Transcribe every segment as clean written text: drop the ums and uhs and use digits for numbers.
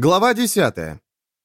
Глава 10.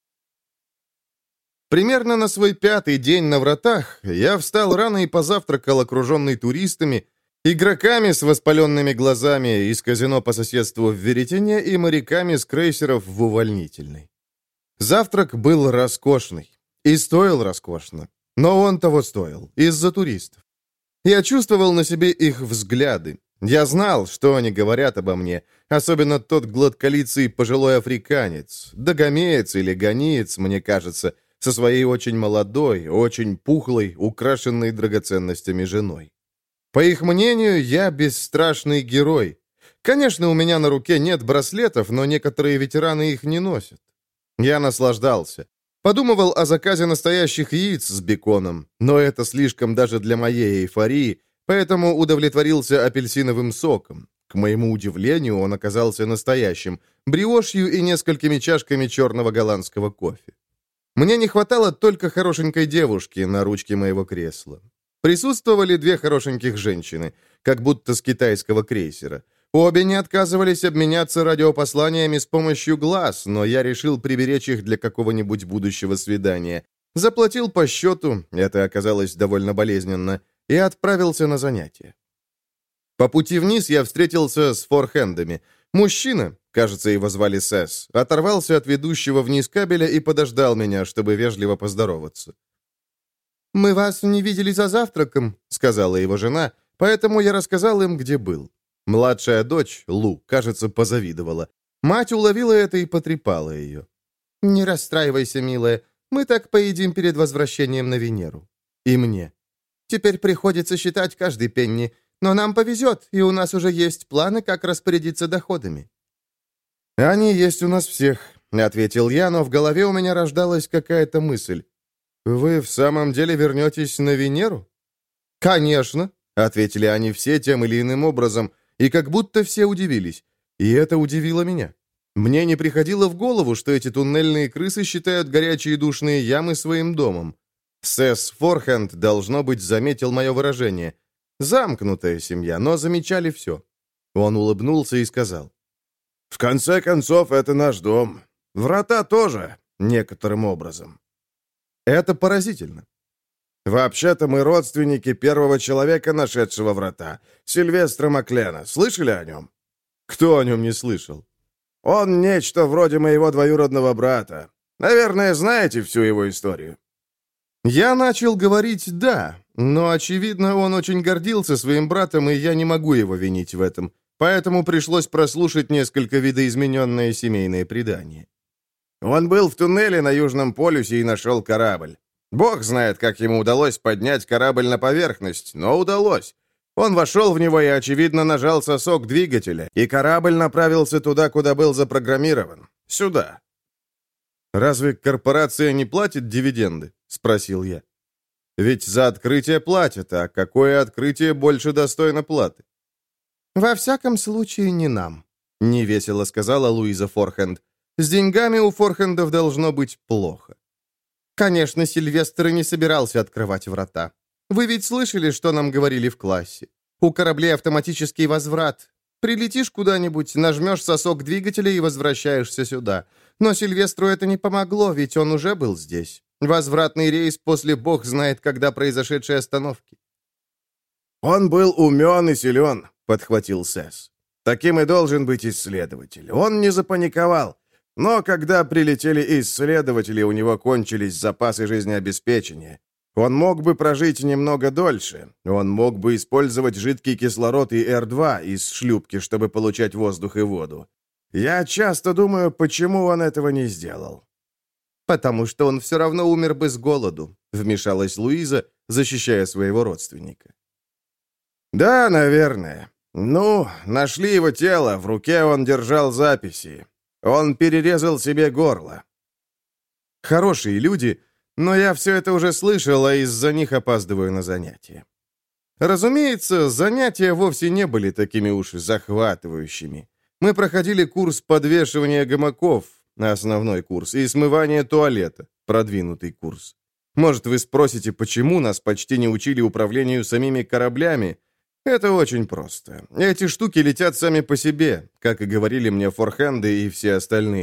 Примерно на свой 5-й день на вратах я встал рано и позавтракал, окруженный туристами, игроками с воспаленными глазами из казино по соседству в Веретене и моряками с крейсеров в Увольнительной. Завтрак был роскошный. И стоил роскошно. Но он того стоил. Из-за туристов. Я чувствовал на себе их взгляды. Я знал, что они говорят обо мне, особенно тот гладколицый пожилой африканец, догомеец или ганиец, мне кажется, со своей очень молодой, очень пухлой, украшенной драгоценностями женой. По их мнению, я бесстрашный герой. Конечно, у меня на руке нет браслетов, но некоторые ветераны их не носят. Я наслаждался. Подумывал о заказе настоящих яиц с беконом, но это слишком даже для моей эйфории, поэтому удовлетворился апельсиновым соком. К моему удивлению, он оказался настоящим, бриошью и несколькими чашками черного голландского кофе. Мне не хватало только хорошенькой девушки на ручке моего кресла. Присутствовали 2 хорошеньких женщины, как будто с китайского крейсера. Обе не отказывались обменяться радиопосланиями с помощью глаз, но я решил приберечь их для какого-нибудь будущего свидания. Заплатил по счету, это оказалось довольно болезненно, и отправился на занятия. По пути вниз я встретился с форхендами. Мужчина, кажется, его звали Сэс, оторвался от ведущего вниз кабеля и подождал меня, чтобы вежливо поздороваться. «Мы вас не видели за завтраком», — сказала его жена, поэтому я рассказал им, где был. Младшая дочь, Лу, кажется, позавидовала. Мать уловила это и потрепала ее. «Не расстраивайся, милая, мы так поедим перед возвращением на Венеру». И мне. «Теперь приходится считать каждый пенни, но нам повезет, и у нас уже есть планы, как распорядиться доходами». «Они есть у нас всех», — ответил я, но в голове у меня рождалась какая-то мысль. «Вы в самом деле вернетесь на Венеру?» «Конечно», — ответили они все тем или иным образом, и как будто все удивились. И это удивило меня. Мне не приходило в голову, что эти туннельные крысы считают горячие душные ямы своим домом. Сэс Форхенд, должно быть, заметил мое выражение. Замкнутая семья, но замечали все. Он улыбнулся и сказал. «В конце концов, это наш дом. Врата тоже, некоторым образом». Это поразительно. «Вообще-то мы родственники первого человека, нашедшего врата, Сильвестра Маклена. Слышали о нем?» «Кто о нем не слышал?» «Он нечто вроде моего двоюродного брата. Наверное, знаете всю его историю». Я начал говорить «да», но, очевидно, он очень гордился своим братом, и я не могу его винить в этом, поэтому пришлось прослушать несколько видоизмененное семейное предание. Он был в туннеле на Южном полюсе и нашел корабль. Бог знает, как ему удалось поднять корабль на поверхность, но удалось. Он вошел в него и, очевидно, нажал сосок двигателя, и корабль направился туда, куда был запрограммирован. Сюда. «Разве корпорация не платит дивиденды?» — спросил я. «Ведь за открытие платят, а какое открытие больше достойно платы?» «Во всяком случае, не нам», — невесело сказала Луиза Форхенд. «С деньгами у Форхендов должно быть плохо». «Конечно, Сильвестр и не собирался открывать врата. Вы ведь слышали, что нам говорили в классе? У кораблей автоматический возврат. Прилетишь куда-нибудь, нажмешь сосок двигателя и возвращаешься сюда. Но Сильвестру это не помогло, ведь он уже был здесь. Возвратный рейс после бог знает когда произошедшей остановки». «Он был умен и силен», — подхватил Сэс. «Таким и должен быть исследователь. Он не запаниковал. Но когда прилетели исследователи, у него кончились запасы жизнеобеспечения. Он мог бы прожить немного дольше. Он мог бы использовать жидкий кислород и Р2 из шлюпки, чтобы получать воздух и воду. Я часто думаю, почему он этого не сделал». «Потому что он все равно умер бы с голоду», — вмешалась Луиза, защищая своего родственника. «Да, наверное. Ну, нашли его тело, в руке он держал записи. Он перерезал себе горло». Хорошие люди, но я все это уже слышал, а из-за них опаздываю на занятия. Разумеется, занятия вовсе не были такими уж захватывающими. Мы проходили курс подвешивания гамаков, основной курс, и смывания туалета, продвинутый курс. Может, вы спросите, почему нас почти не учили управлению самими кораблями? Это очень просто. Эти штуки летят сами по себе, как и говорили мне форхенды и все остальные.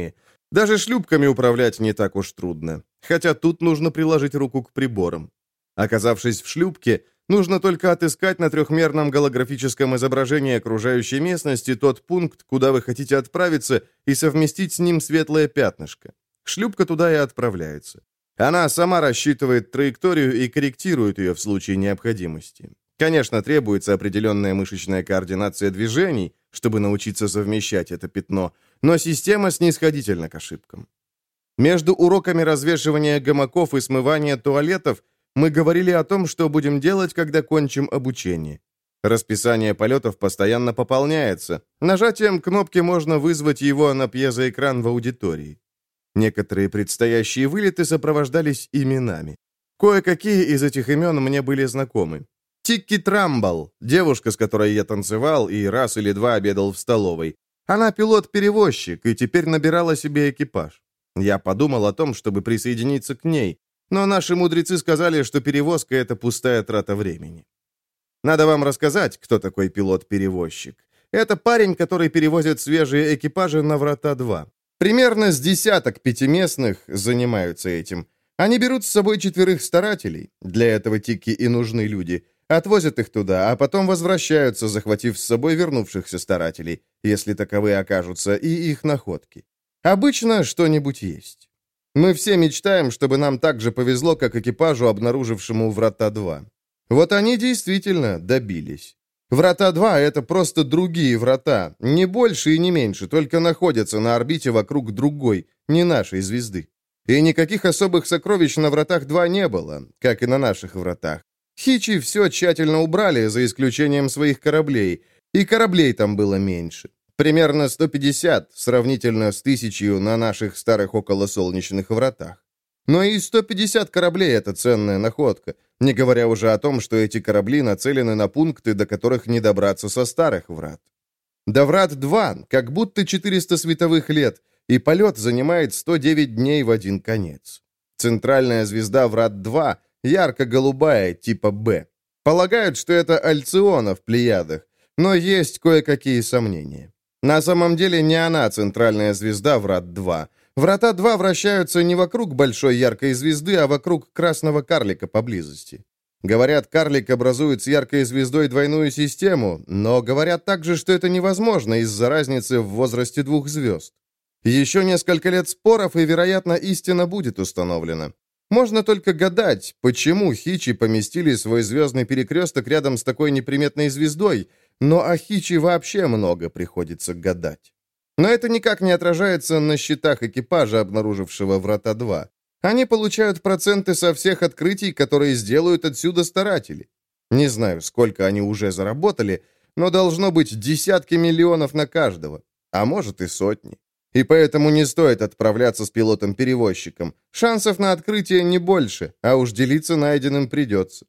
Даже шлюпками управлять не так уж трудно, хотя тут нужно приложить руку к приборам. Оказавшись в шлюпке, нужно только отыскать на трехмерном голографическом изображении окружающей местности тот пункт, куда вы хотите отправиться, и совместить с ним светлое пятнышко. Шлюпка туда и отправляется. Она сама рассчитывает траекторию и корректирует ее в случае необходимости. Конечно, требуется определенная мышечная координация движений, чтобы научиться совмещать это пятно, но система снисходительна к ошибкам. Между уроками развешивания гамаков и смывания туалетов мы говорили о том, что будем делать, когда кончим обучение. Расписание полетов постоянно пополняется. Нажатием кнопки можно вызвать его на пьезоэкран в аудитории. Некоторые предстоящие вылеты сопровождались именами. Кое-какие из этих имен мне были знакомы. Тикки Трамбл, девушка, с которой я танцевал и раз или два обедал в столовой. Она пилот-перевозчик и теперь набирала себе экипаж. Я подумал о том, чтобы присоединиться к ней, но наши мудрецы сказали, что перевозка — это пустая трата времени. Надо вам рассказать, кто такой пилот-перевозчик. Это парень, который перевозит свежие экипажи на Врата-2. Примерно с десяток пятиместных занимаются этим. Они берут с собой 4 старателей, для этого Тикки и нужны люди, отвозят их туда, а потом возвращаются, захватив с собой вернувшихся старателей, если таковые окажутся, и их находки. Обычно что-нибудь есть. Мы все мечтаем, чтобы нам так же повезло, как экипажу, обнаружившему Врата-2. Вот они действительно добились. Врата-2 — это просто другие врата, не больше и не меньше, только находятся на орбите вокруг другой, не нашей звезды. И никаких особых сокровищ на Вратах-2 не было, как и на наших вратах. Хичи все тщательно убрали, за исключением своих кораблей, и кораблей там было меньше. Примерно 150, сравнительно с 1000 на наших старых околосолнечных вратах. Но и 150 кораблей — это ценная находка, не говоря уже о том, что эти корабли нацелены на пункты, до которых не добраться со старых врат. До Врат-2 как будто 400 световых лет, и полет занимает 109 дней в один конец. Центральная звезда Врат-2 ярко-голубая, типа Б. Полагают, что это Альциона в Плеядах, но есть кое-какие сомнения. На самом деле не она центральная звезда Врат-2. Врата-2 вращаются не вокруг большой яркой звезды, а вокруг красного карлика поблизости. Говорят, карлик образует с яркой звездой двойную систему, но говорят также, что это невозможно из-за разницы в возрасте 2 звезд. Еще несколько лет споров, и, вероятно, истина будет установлена. Можно только гадать, почему Хичи поместили свой звездный перекресток рядом с такой неприметной звездой, но о Хичи вообще много приходится гадать. Но это никак не отражается на счетах экипажа, обнаружившего Врата-2. Они получают проценты со всех открытий, которые сделают отсюда старатели. Не знаю, сколько они уже заработали, но должно быть десятки миллионов на каждого, а может и сотни. И поэтому не стоит отправляться с пилотом-перевозчиком. Шансов на открытие не больше, а уж делиться найденным придется.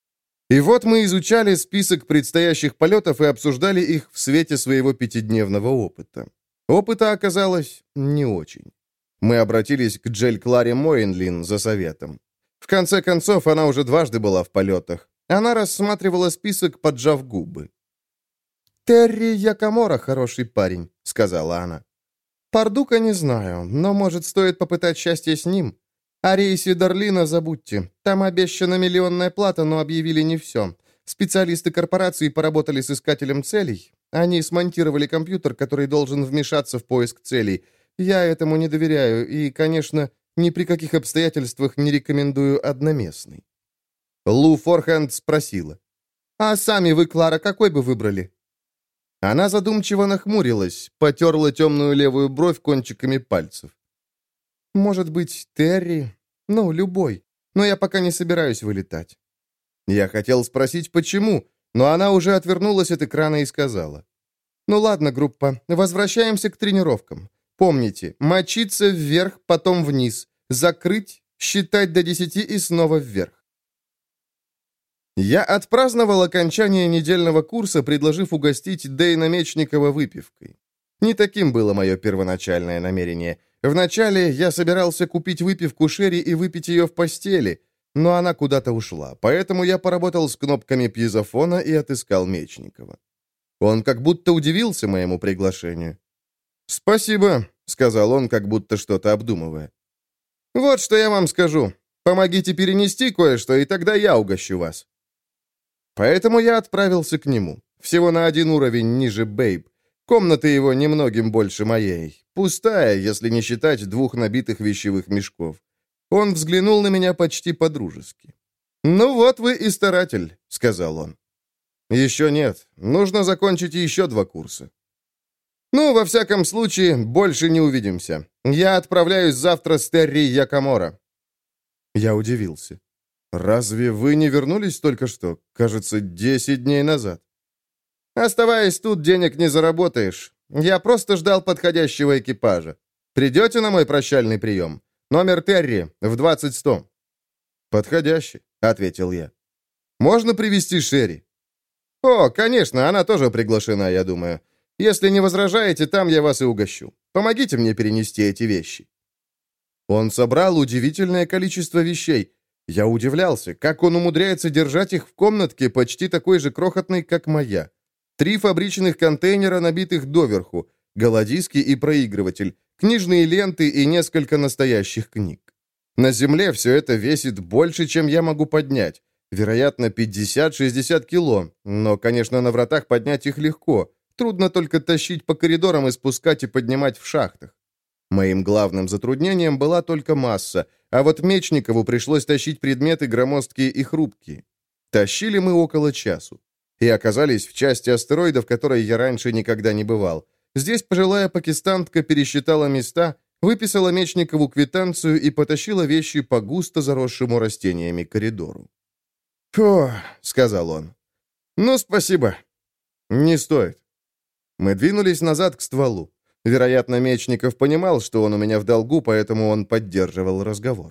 И вот мы изучали список предстоящих полетов и обсуждали их в свете своего 5-дневного опыта. Опыта оказалось не очень. Мы обратились к Джель Кларе Моинлин за советом. В конце концов, она уже дважды была в полетах. Она рассматривала список, поджав губы. «Терри Якомора хороший парень», — сказала она. «Пардука не знаю, но, может, стоит попытать счастье с ним. О рейсе Дарлина забудьте. Там обещана миллионная плата, но объявили не все. Специалисты корпорации поработали с искателем целей. Они смонтировали компьютер, который должен вмешаться в поиск целей. Я этому не доверяю и, конечно, ни при каких обстоятельствах не рекомендую одноместный». Лу Форхенд спросила. «А сами вы, Клара, какой бы выбрали?» Она задумчиво нахмурилась, потерла темную левую бровь кончиками пальцев. «Может быть, Терри? Ну, любой. Но я пока не собираюсь вылетать». Я хотел спросить, почему, но она уже отвернулась от экрана и сказала. «Ну ладно, группа, возвращаемся к тренировкам. Помните, мочиться вверх, потом вниз, закрыть, считать до 10 и снова вверх». Я отпраздновал окончание недельного курса, предложив угостить Дэйна Мечникова выпивкой. Не таким было мое первоначальное намерение. Вначале я собирался купить выпивку Шерри и выпить ее в постели, но она куда-то ушла, поэтому я поработал с кнопками пьезофона и отыскал Мечникова. Он как будто удивился моему приглашению. «Спасибо», сказал он, как будто что-то обдумывая. «Вот что я вам скажу. Помогите перенести кое-что, и тогда я угощу вас». Поэтому я отправился к нему. Всего на один уровень ниже Бэйб. Комната его немногим больше моей. Пустая, если не считать 2 набитых вещевых мешков. Он взглянул на меня почти по-дружески. «Ну вот вы и старатель», — сказал он. «Еще нет. Нужно закончить еще 2 курса». «Ну, во всяком случае, больше не увидимся. Я отправляюсь завтра с Терри Якомора». Я удивился. «Разве вы не вернулись только что? Кажется, 10 дней назад». «Оставаясь тут, денег не заработаешь. Я просто ждал подходящего экипажа. Придете на мой прощальный прием? Номер Терри в 20-100». «Подходящий», — ответил я. «Можно привезти Шерри?» «О, конечно, она тоже приглашена, я думаю. Если не возражаете, там я вас и угощу. Помогите мне перенести эти вещи». Он собрал удивительное количество вещей. Я удивлялся, как он умудряется держать их в комнатке, почти такой же крохотной, как моя. 3 фабричных контейнера, набитых доверху, голодиски и проигрыватель, книжные ленты и несколько настоящих книг. На земле все это весит больше, чем я могу поднять. Вероятно, 50-60 кило, но, конечно, на вратах поднять их легко. Трудно только тащить по коридорам и спускать и поднимать в шахтах. Моим главным затруднением была только масса, а вот Мечникову пришлось тащить предметы громоздкие и хрупкие. Тащили мы около часу. И оказались в части астероида, в которой я раньше никогда не бывал. Здесь пожилая пакистантка пересчитала места, выписала Мечникову квитанцию и потащила вещи по густо заросшему растениями коридору. «Фу», — сказал он. «Ну, спасибо». «Не стоит». Мы двинулись назад к стволу. Вероятно, Мечников понимал, что он у меня в долгу, поэтому он поддерживал разговор.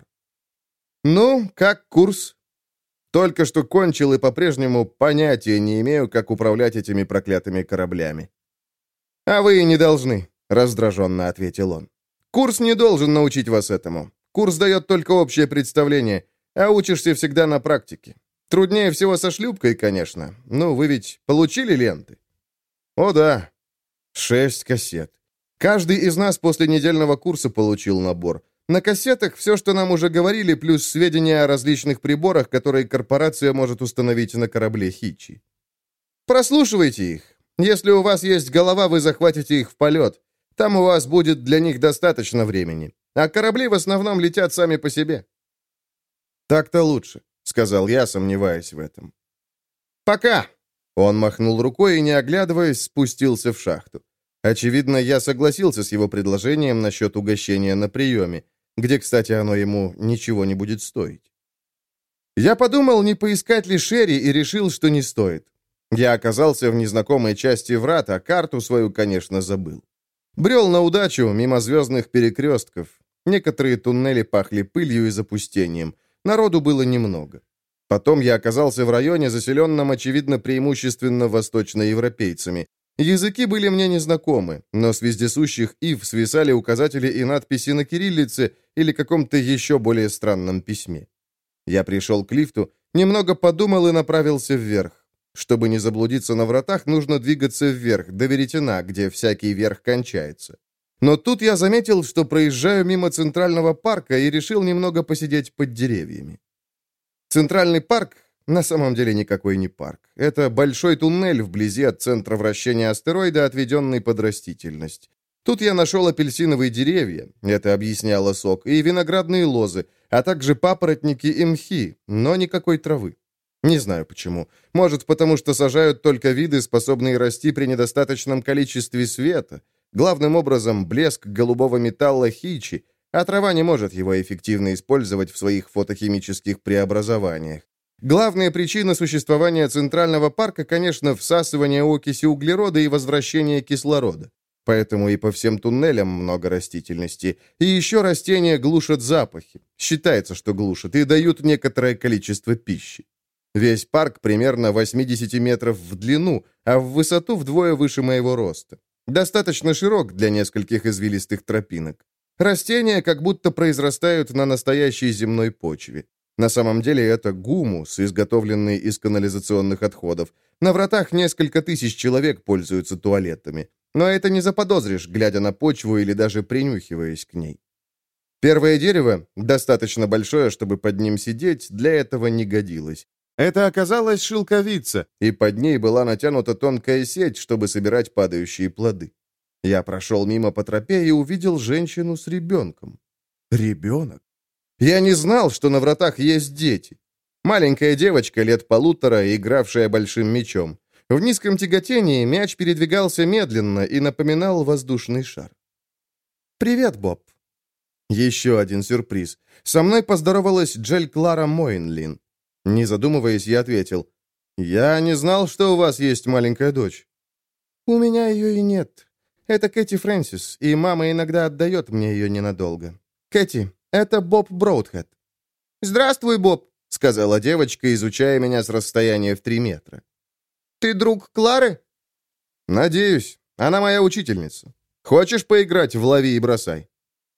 «Ну, как курс?» «Только что кончил и по-прежнему понятия не имею, как управлять этими проклятыми кораблями». «А вы и не должны», — раздраженно ответил он. «Курс не должен научить вас этому. Курс дает только общее представление, а учишься всегда на практике. Труднее всего со шлюпкой, конечно. Ну, вы ведь получили ленты?» «О, да. 6 кассет. Каждый из нас после недельного курса получил набор. На кассетах все, что нам уже говорили, плюс сведения о различных приборах, которые корпорация может установить на корабле Хичи. Прослушивайте их. Если у вас есть голова, вы захватите их в полет. Там у вас будет для них достаточно времени. А корабли в основном летят сами по себе». «Так-то лучше», — сказал я, сомневаясь в этом. «Пока!» Он махнул рукой и, не оглядываясь, спустился в шахту. Очевидно, я согласился с его предложением насчет угощения на приеме, где, кстати, оно ему ничего не будет стоить. Я подумал, не поискать ли Шерри, и решил, что не стоит. Я оказался в незнакомой части врат, а карту свою, конечно, забыл. Брел на удачу мимо звездных перекрестков. Некоторые туннели пахли пылью и запустением. Народу было немного. Потом я оказался в районе, заселенном, очевидно, преимущественно восточноевропейцами. Языки были мне незнакомы, но с вездесущих ив свисали указатели и надписи на кириллице или каком-то еще более странном письме. Я пришел к лифту, немного подумал и направился вверх. Чтобы не заблудиться на вратах, нужно двигаться вверх, до веретена, где всякий верх кончается. Но тут я заметил, что проезжаю мимо Центрального парка и решил немного посидеть под деревьями. Центральный парк на самом деле никакой не парк. Это большой туннель вблизи от центра вращения астероида, отведенный под растительность. Тут я нашел апельсиновые деревья, это объясняло сок, и виноградные лозы, а также папоротники и мхи, но никакой травы. Не знаю почему. Может, потому что сажают только виды, способные расти при недостаточном количестве света. Главным образом, блеск голубого металла Хичи, а трава не может его эффективно использовать в своих фотохимических преобразованиях. Главная причина существования Центрального парка, конечно, всасывание окиси углерода и возвращение кислорода. Поэтому и по всем туннелям много растительности. И еще растения глушат запахи. Считается, что глушат, и дают некоторое количество пищи. Весь парк примерно 80 метров в длину, а в высоту вдвое выше моего роста. Достаточно широк для нескольких извилистых тропинок. Растения как будто произрастают на настоящей земной почве. На самом деле это гумус, изготовленный из канализационных отходов. На вратах несколько тысяч человек пользуются туалетами. но это не заподозришь, глядя на почву или даже принюхиваясь к ней. Первое дерево, достаточно большое, чтобы под ним сидеть, для этого не годилось. Это оказалась шелковица, и под ней была натянута тонкая сеть, чтобы собирать падающие плоды. Я прошел мимо по тропе и увидел женщину с ребенком. Ребенок? Я не знал, что на вратах есть дети. Маленькая девочка лет 1,5, игравшая большим мячом. В низком тяготении мяч передвигался медленно и напоминал воздушный шар. «Привет, Боб». Еще один сюрприз. Со мной поздоровалась Джель Клара Мойнлин. Не задумываясь, я ответил: «Я не знал, что у вас есть маленькая дочь». «У меня ее и нет. Это Кэти Фрэнсис, и мама иногда отдает мне ее ненадолго. Кэти, это Боб Броудхед». «Здравствуй, Боб», — сказала девочка, изучая меня с расстояния в 3 метра. «Ты друг Клары?» «Надеюсь. Она моя учительница. Хочешь поиграть в лови и бросай?»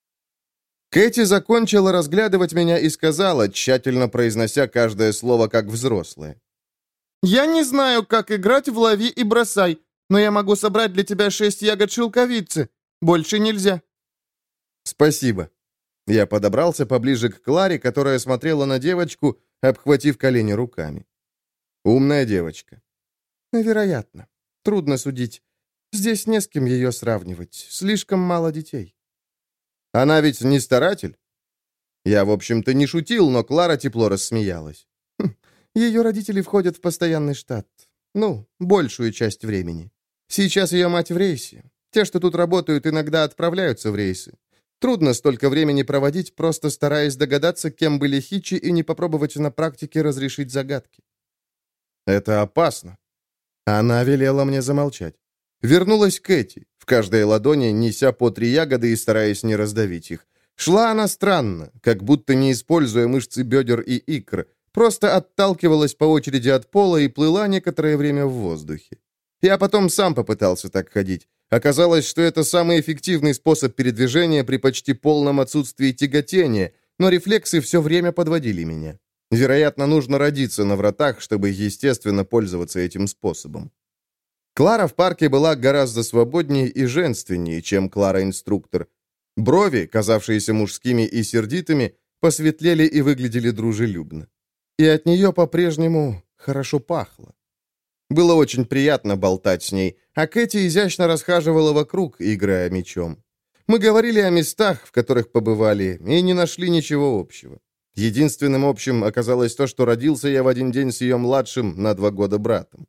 Кэти закончила разглядывать меня и сказала, тщательно произнося каждое слово как взрослая: «Я не знаю, как играть в лови и бросай, но я могу собрать для тебя 6 ягод шелковицы. Больше нельзя». «Спасибо». Я подобрался поближе к Кларе, которая смотрела на девочку, обхватив колени руками. «Умная девочка». «Вероятно. Трудно судить. Здесь не с кем ее сравнивать. Слишком мало детей». «Она ведь не старатель?» Я, в общем-то, не шутил, но Клара тепло рассмеялась. Ее родители входят в постоянный штат. Ну, большую часть времени. Сейчас ее мать в рейсе. Те, что тут работают, иногда отправляются в рейсы. Трудно столько времени проводить, просто стараясь догадаться, кем были Хичи, и не попробовать на практике разрешить загадки. Это опасно. Она велела мне замолчать. Вернулась Кэти, в каждой ладони неся по 3 ягоды и стараясь не раздавить их. Шла она странно, как будто не используя мышцы бедер и икр, просто отталкивалась по очереди от пола и плыла некоторое время в воздухе. Я потом сам попытался так ходить. Оказалось, что это самый эффективный способ передвижения при почти полном отсутствии тяготения, но рефлексы все время подводили меня. Вероятно, нужно родиться на вратах, чтобы естественно пользоваться этим способом. Клара в парке была гораздо свободнее и женственнее, чем Клара-инструктор. Брови, казавшиеся мужскими и сердитыми, посветлели и выглядели дружелюбно. И от нее по-прежнему хорошо пахло. Было очень приятно болтать с ней, а Кэти изящно расхаживала вокруг, играя мячом. Мы говорили о местах, в которых побывали, и не нашли ничего общего. Единственным общим оказалось то, что родился я в один день с ее младшим на 2 года братом.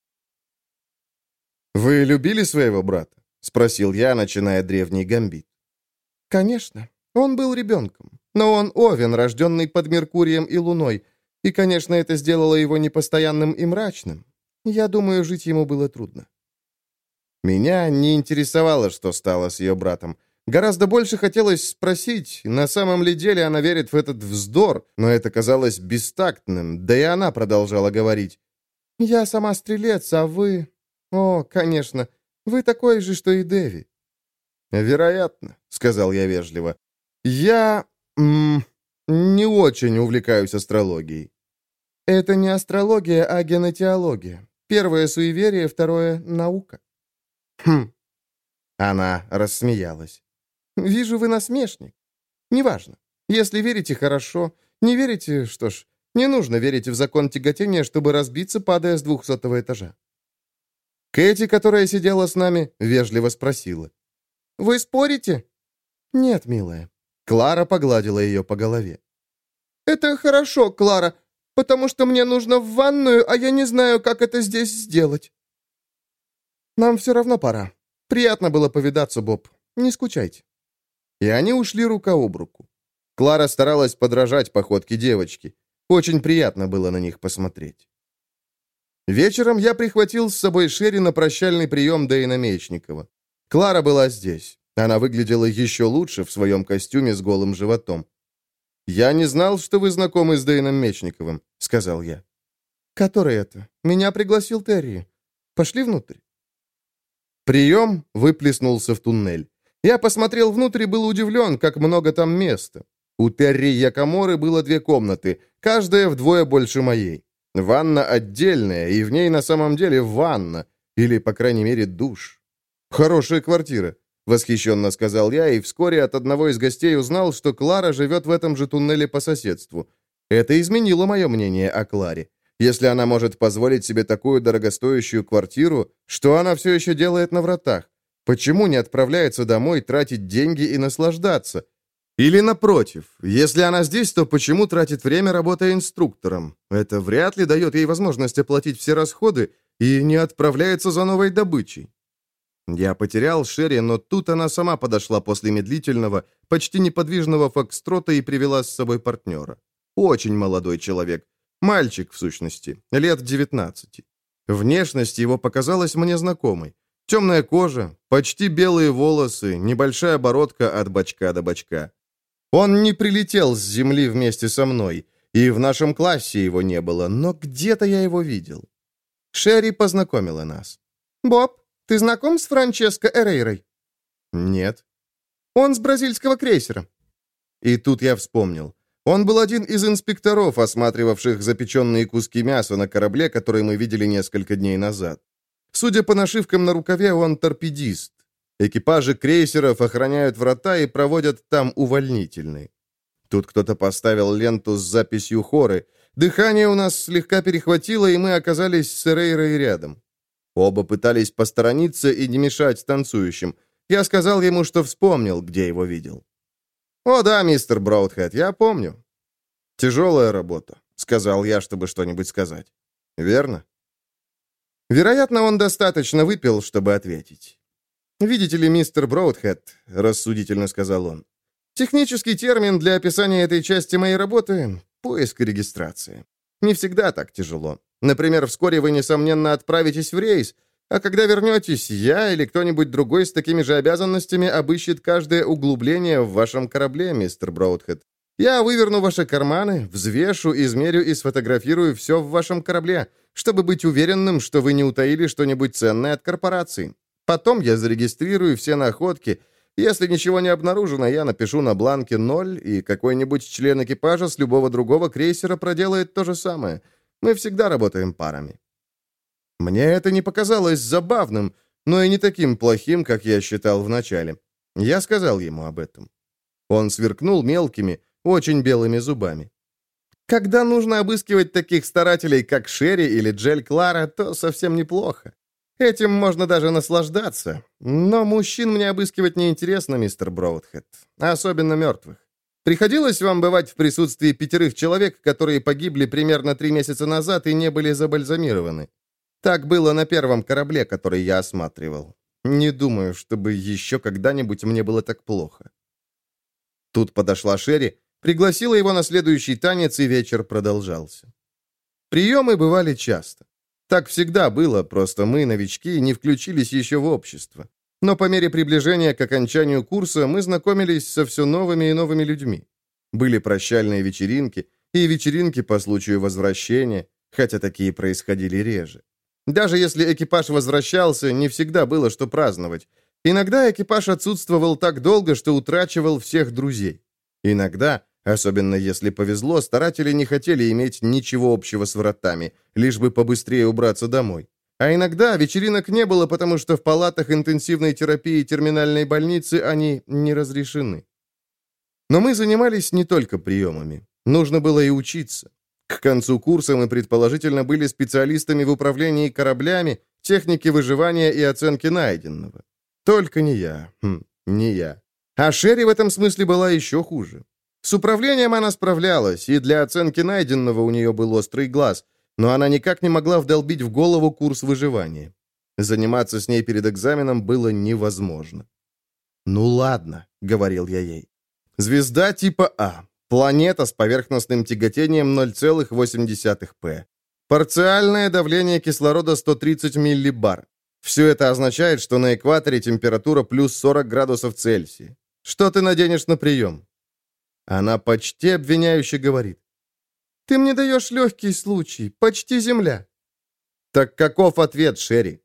«Вы любили своего брата?» — спросил я, начиная древний гамбит. «Конечно. Он был ребенком. Но он Овен, рожденный под Меркурием и Луной. И, конечно, это сделало его непостоянным и мрачным. Я думаю, жить ему было трудно». Меня не интересовало, что стало с ее братом. Гораздо больше хотелось спросить, на самом ли деле она верит в этот вздор, но это казалось бестактным, да и она продолжала говорить. «Я сама стрелец, а вы...» «О, конечно, вы такой же, что и Дэви». «Вероятно», — сказал я вежливо. «Я... не очень увлекаюсь астрологией». «Это не астрология, а генетиология. Первое — суеверие, второе — наука». «Хм». Она рассмеялась. «Вижу, вы насмешник. Неважно. Если верите — хорошо. Не верите — что ж, не нужно верить в закон тяготения, чтобы разбиться, падая с 200-го этажа». Кэти, которая сидела с нами, вежливо спросила. «Вы спорите?» «Нет, милая». Клара погладила ее по голове. «Это хорошо, Клара, потому что мне нужно в ванную, а я не знаю, как это здесь сделать». «Нам все равно пора. Приятно было повидаться, Боб. Не скучайте». И они ушли рука об руку. Клара старалась подражать походке девочки. Очень приятно было на них посмотреть. Вечером я прихватил с собой Шерри на прощальный прием Дэйна Мечникова. Клара была здесь. Она выглядела еще лучше в своем костюме с голым животом. «Я не знал, что вы знакомы с Дэйном Мечниковым», — сказал я. «Который это? Меня пригласил Терри. Пошли внутрь». Прием выплеснулся в туннель. Я посмотрел внутрь и был удивлен, как много там места. У Терри Якоморы было 2 комнаты, каждая вдвое больше моей. Ванна отдельная, и в ней на самом деле ванна, или, по крайней мере, душ. «Хорошая квартира», — восхищенно сказал я, и вскоре от одного из гостей узнал, что Клара живет в этом же туннеле по соседству. Это изменило мое мнение о Кларе. Если она может позволить себе такую дорогостоящую квартиру, что она все еще делает на вратах? Почему не отправляется домой тратить деньги и наслаждаться? Или напротив, если она здесь, то почему тратит время, работая инструктором? Это вряд ли дает ей возможность оплатить все расходы и не отправляется за новой добычей. Я потерял Шерри, но тут она сама подошла после медлительного, почти неподвижного фокстрота и привела с собой партнера. Очень молодой человек. Мальчик, в сущности, лет 19. Внешность его показалась мне знакомой. Темная кожа, почти белые волосы, небольшая бородка от бочка до бочка. Он не прилетел с земли вместе со мной, и в нашем классе его не было, но где-то я его видел. Шерри познакомила нас. «Боб, ты знаком с Франческо Эрейрой?» «Нет». «Он с бразильского крейсера». И тут я вспомнил. Он был один из инспекторов, осматривавших запеченные куски мяса на корабле, который мы видели несколько дней назад. Судя по нашивкам на рукаве, он торпедист. Экипажи крейсеров охраняют врата и проводят там увольнительные. Тут кто-то поставил ленту с записью хоры. Дыхание у нас слегка перехватило, и мы оказались с Эрейрой рядом. Оба пытались посторониться и не мешать танцующим. Я сказал ему, что вспомнил, где его видел. «О да, мистер Броудхед, я помню». «Тяжелая работа», — сказал я, чтобы что-нибудь сказать. «Верно?» Вероятно, он достаточно выпил, чтобы ответить. «Видите ли, мистер Броудхед», — рассудительно сказал он, «технический термин для описания этой части моей работы — поиск и регистрация. Не всегда так тяжело. Например, вскоре вы, несомненно, отправитесь в рейс, а когда вернетесь, я или кто-нибудь другой с такими же обязанностями обыщет каждое углубление в вашем корабле, мистер Броудхед. Я выверну ваши карманы, взвешу, измерю и сфотографирую все в вашем корабле, чтобы быть уверенным, что вы не утаили что-нибудь ценное от корпорации. Потом я зарегистрирую все находки. Если ничего не обнаружено, я напишу на бланке 0, и какой-нибудь член экипажа с любого другого крейсера проделает то же самое. Мы всегда работаем парами». Мне это не показалось забавным, но и не таким плохим, как я считал вначале. Я сказал ему об этом. Он сверкнул мелкими, очень белыми зубами. «Когда нужно обыскивать таких старателей, как Шерри или Джель Клара, то совсем неплохо. Этим можно даже наслаждаться. Но мужчин мне обыскивать неинтересно, мистер Броудхед, особенно мертвых. Приходилось вам бывать в присутствии 5 человек, которые погибли примерно 3 месяца назад и не были забальзамированы. Так было на первом корабле, который я осматривал. Не думаю, чтобы еще когда-нибудь мне было так плохо». Тут подошла Шерри, пригласила его на следующий танец, и вечер продолжался. Приемы бывали часто. Так всегда было, просто мы, новички, не включились еще в общество. Но по мере приближения к окончанию курса мы знакомились со все новыми и новыми людьми. Были прощальные вечеринки и вечеринки по случаю возвращения, хотя такие происходили реже. Даже если экипаж возвращался, не всегда было что праздновать. Иногда экипаж отсутствовал так долго, что утрачивал всех друзей. Иногда, особенно если повезло, старатели не хотели иметь ничего общего с вратами, лишь бы побыстрее убраться домой. А иногда вечеринок не было, потому что в палатах интенсивной терапии терминальной больницы они не разрешены. Но мы занимались не только приемами. Нужно было и учиться. К концу курса мы, предположительно, были специалистами в управлении кораблями, технике выживания и оценке найденного. Только не я. Не я. А Шерри в этом смысле была еще хуже. С управлением она справлялась, и для оценки найденного у нее был острый глаз, но она никак не могла вдолбить в голову курс выживания. Заниматься с ней перед экзаменом было невозможно. «Ну ладно», — говорил я ей. «Звезда типа А. Планета с поверхностным тяготением 0,8 П. Парциальное давление кислорода 130 миллибар. Все это означает, что на экваторе температура плюс 40 градусов Цельсия. Что ты наденешь на прием?» Она почти обвиняюще говорит. «Ты мне даешь легкий случай, почти земля». «Так каков ответ, Шерри?»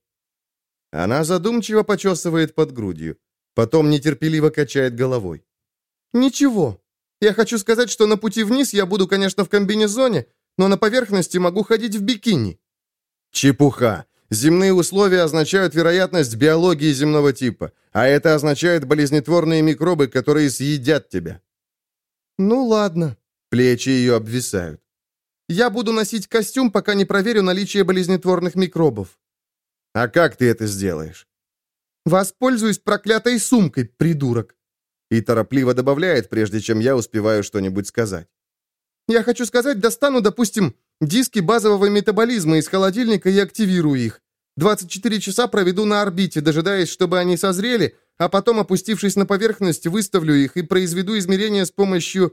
Она задумчиво почесывает под грудью, потом нетерпеливо качает головой. «Ничего. Я хочу сказать, что на пути вниз я буду, конечно, в комбинезоне, но на поверхности могу ходить в бикини». «Чепуха. Земные условия означают вероятность биологии земного типа, а это означает болезнетворные микробы, которые съедят тебя». «Ну ладно». Плечи ее обвисают. «Я буду носить костюм, пока не проверю наличие болезнетворных микробов». «А как ты это сделаешь?» «Воспользуюсь проклятой сумкой, придурок». И торопливо добавляет, прежде чем я успеваю что-нибудь сказать. «Я хочу сказать, достану, допустим, диски базового метаболизма из холодильника и активирую их. 24 часа проведу на орбите, дожидаясь, чтобы они созрели, а потом, опустившись на поверхность, выставлю их и произведу измерения с помощью...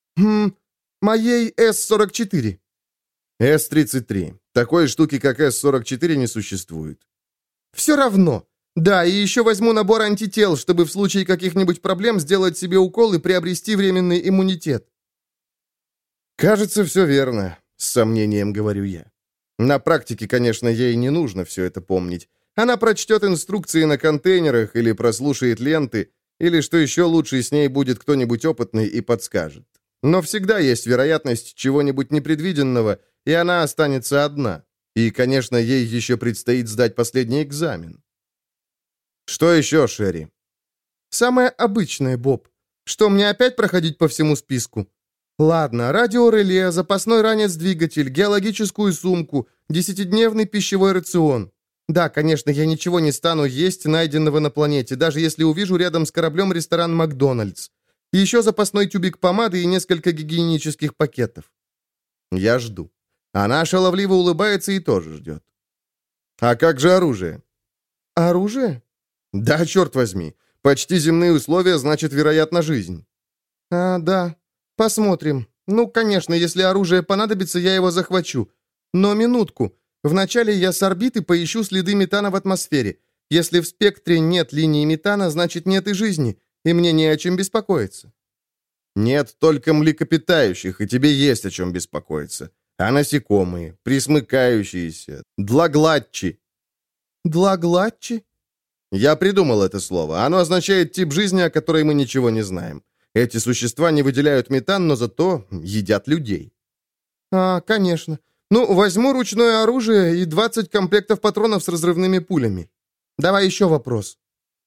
моей С-44». С-33. Такой штуки, как С-44, не существует. «Все равно. Да, и еще возьму набор антител, чтобы в случае каких-нибудь проблем сделать себе укол и приобрести временный иммунитет». «Кажется, все верно», — с сомнением говорю я. На практике, конечно, ей не нужно все это помнить. Она прочтет инструкции на контейнерах или прослушает ленты, или, что еще лучше, с ней будет кто-нибудь опытный и подскажет. Но всегда есть вероятность чего-нибудь непредвиденного, и она останется одна. И, конечно, ей еще предстоит сдать последний экзамен. «Что еще, Шерри?» «Самое обычное, Боб. Что, мне опять проходить по всему списку?» «Ладно, радиореле, запасной ранец-двигатель, геологическую сумку, 10-дневный пищевой рацион. Да, конечно, я ничего не стану есть, найденного на планете, даже если увижу рядом с кораблем ресторан «Макдональдс». Еще запасной тюбик помады и несколько гигиенических пакетов». Я жду. Она шаловливо улыбается и тоже ждет. «А как же оружие?» «Оружие?» «Да, черт возьми. Почти земные условия, значит, вероятно, жизнь». «А, да. Посмотрим. Ну, конечно, если оружие понадобится, я его захвачу. Но минутку. Вначале я с орбиты поищу следы метана в атмосфере. Если в спектре нет линии метана, значит, нет и жизни, и мне не о чем беспокоиться». «Нет только млекопитающих, и тебе есть о чем беспокоиться. А насекомые, присмыкающиеся, длагладчи». «Длагладчи?» Я придумал это слово. Оно означает тип жизни, о которой мы ничего не знаем. Эти существа не выделяют метан, но зато едят людей. «А, конечно. Ну, возьму ручное оружие и 20 комплектов патронов с разрывными пулями. Давай еще вопрос».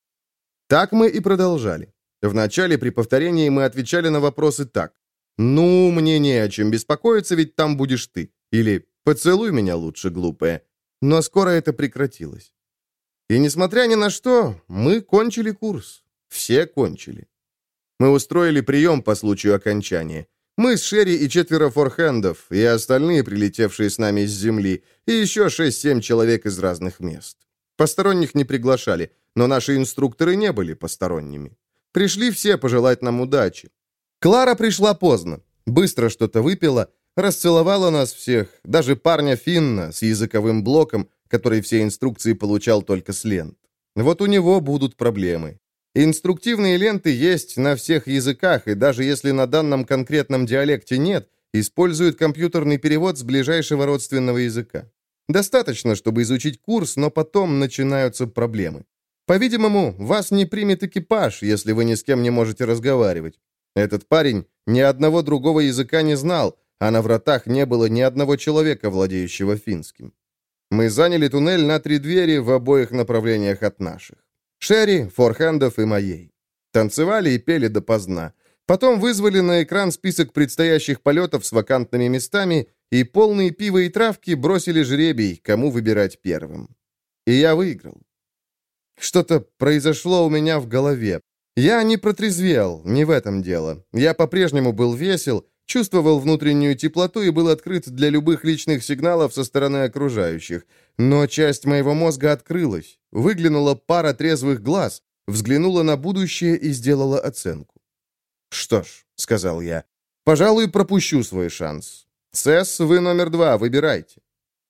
Так мы и продолжали. Вначале при повторении мы отвечали на вопросы так. «Ну, мне не о чем беспокоиться, ведь там будешь ты». Или «Поцелуй меня лучше, глупая». Но скоро это прекратилось. И несмотря ни на что, мы кончили курс. Все кончили. Мы устроили прием по случаю окончания. Мы с Шерри и 4 форхендов, и остальные, прилетевшие с нами с Земли, и еще 6-7 человек из разных мест. Посторонних не приглашали, но наши инструкторы не были посторонними. Пришли все пожелать нам удачи. Клара пришла поздно, быстро что-то выпила, расцеловала нас всех, даже парня Финна с языковым блоком, который все инструкции получал только с лент. Вот у него будут проблемы. Инструктивные ленты есть на всех языках, и даже если на данном конкретном диалекте нет, используют компьютерный перевод с ближайшего родственного языка. Достаточно, чтобы изучить курс, но потом начинаются проблемы. По-видимому, вас не примет экипаж, если вы ни с кем не можете разговаривать. Этот парень ни одного другого языка не знал, а на вратах не было ни одного человека, владеющего финским. Мы заняли туннель на 3 двери в обоих направлениях от наших. Шерри, форхендов и моей. Танцевали и пели допоздна. Потом вызвали на экран список предстоящих полетов с вакантными местами, и полные пива и травки бросили жребий, кому выбирать первым. И я выиграл. Что-то произошло у меня в голове. Я не протрезвел, не в этом дело. Я по-прежнему был весел, чувствовал внутреннюю теплоту и был открыт для любых личных сигналов со стороны окружающих. Но часть моего мозга открылась, выглянула пара трезвых глаз, взглянула на будущее и сделала оценку. «Что ж», — сказал я, — «пожалуй, пропущу свой шанс. СЭС, вы номер 2, выбирайте».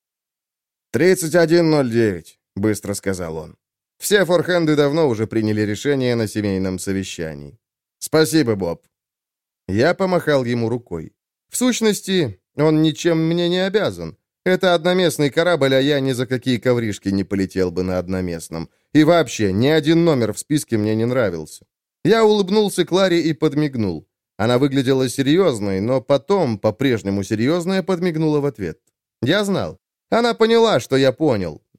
3109, быстро сказал он. Все форхенды давно уже приняли решение на семейном совещании. «Спасибо, Боб». Я помахал ему рукой. В сущности, он ничем мне не обязан. Это одноместный корабль, а я ни за какие ковришки не полетел бы на одноместном. И вообще, ни один номер в списке мне не нравился. Я улыбнулся Кларе и подмигнул. Она выглядела серьезной, но потом, по-прежнему серьезная, подмигнула в ответ. Я знал. Она поняла, что я понял.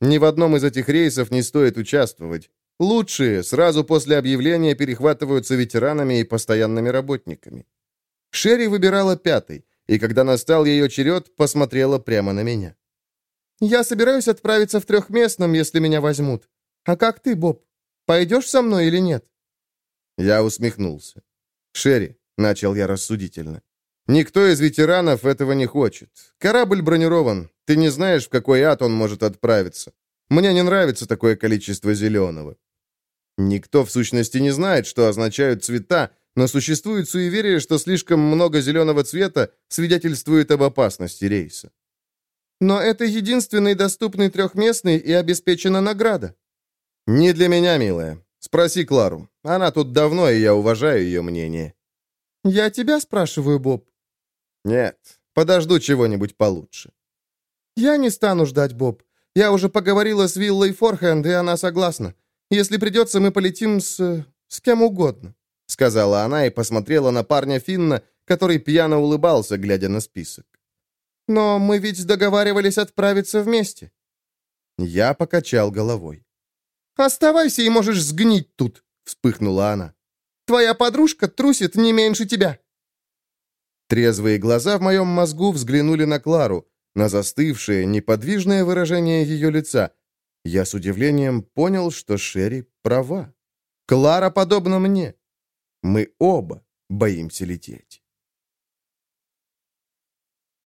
Ни в одном из этих рейсов не стоит участвовать. Лучшие сразу после объявления перехватываются ветеранами и постоянными работниками. Шерри выбирала 5-й, и когда настал ее черед, посмотрела прямо на меня. «Я собираюсь отправиться в 3-местном, если меня возьмут. А как ты, Боб? Пойдешь со мной или нет?» Я усмехнулся. «Шерри», — начал я рассудительно, — «никто из ветеранов этого не хочет. Корабль бронирован. Ты не знаешь, в какой ад он может отправиться. Мне не нравится такое количество зеленого». Никто, в сущности, не знает, что означают цвета, но существует суеверие, что слишком много зеленого цвета свидетельствует об опасности рейса. «Но это единственный доступный 3-местный и обеспечена награда». «Не для меня, милая. Спроси Клару. Она тут давно, и я уважаю ее мнение». «Я тебя спрашиваю, Боб». «Нет, подожду чего-нибудь получше». «Я не стану ждать, Боб. Я уже поговорила с Виллой Форхенд, и она согласна. Если придется, мы полетим с кем угодно», — сказала она и посмотрела на парня Финна, который пьяно улыбался, глядя на список. «Но мы ведь договаривались отправиться вместе». Я покачал головой. «Оставайся и можешь сгнить тут», — вспыхнула она. «Твоя подружка трусит не меньше тебя». Трезвые глаза в моем мозгу взглянули на Клару, на застывшее, неподвижное выражение ее лица. Я с удивлением понял, что Шерри права. Клара подобна мне. Мы оба боимся лететь.